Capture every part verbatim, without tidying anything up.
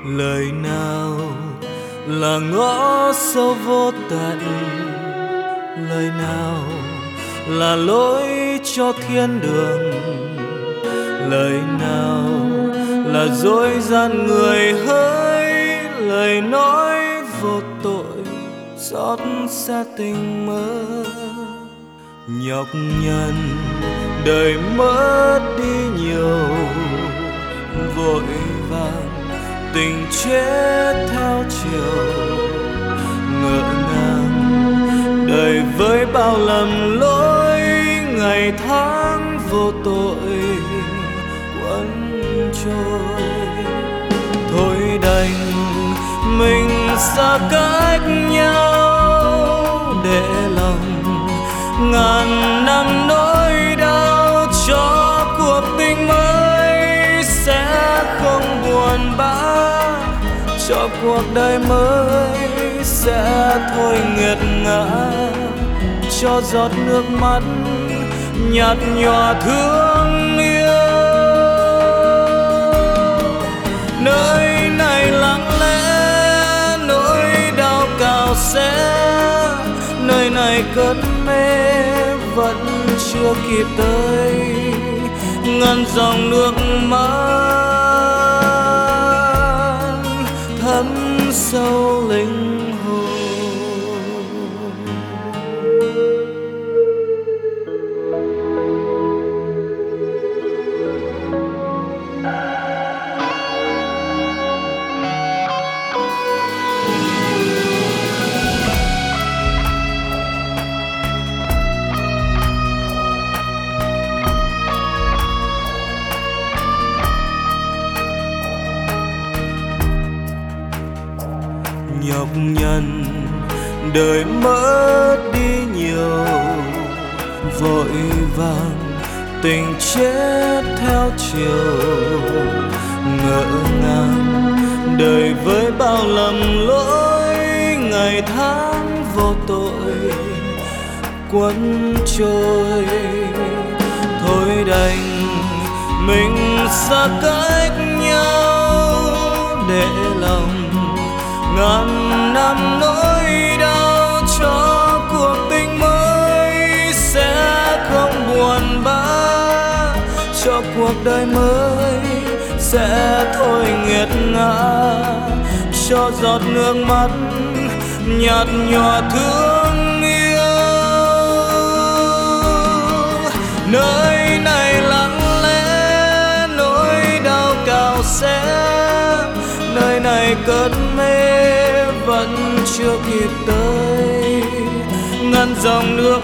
Lời nào là ngõ sâu vô tận, lời nào là lối cho thiên đường, lời nào là dối gian người hỡi, lời nói vô tội xót xa tình mơ. Nhọc nhằn đời mất đi nhiều, vội vàng tình chết theo chiều. Ngỡ ngàng đời với bao lầm lỗi, ngày tháng vô tội quấn trôi. Thôi đành mình xa cách nhau, để lòng ngàn năm nỗi đau cho cuộc tình mới sẽ không buồn bã, cho cuộc đời mới sẽ thôi nghiệt ngã, cho giọt nước mắt nhạt nhòa thương yêu. Nơi này lặng lẽ nỗi đau cào xé, nơi này cơn mê vẫn chưa kịp tới, ngăn dòng nước mắt thấm sâu linh hồn. Nhọc nhằn đời mất đi nhiều, vội vàng tình chết theo chiều. Ngỡ ngàng đời với bao lầm lỗi, ngày tháng vô tội quấn trôi. Thôi đành mình xa cách nhau, để lòng ngàn năm nỗi đau cho cuộc tình mới sẽ không buồn bã, cho cuộc đời mới sẽ thôi nghiệt ngã, cho giọt nước mắt nhạt nhòa thương yêu. Nơi này lặng lẽ nỗi đau cào xé, nơi này cơn mê vẫn chưa kịp tới, ngăn dòng nước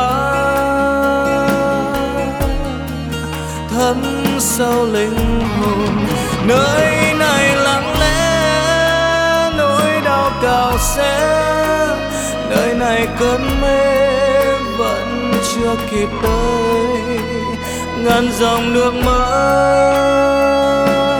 mắt thấm sâu linh hồn. Nơi này lặng lẽ nỗi đau cào xé, nơi này cơn mê vẫn chưa kịp tới, ngăn dòng nước mắt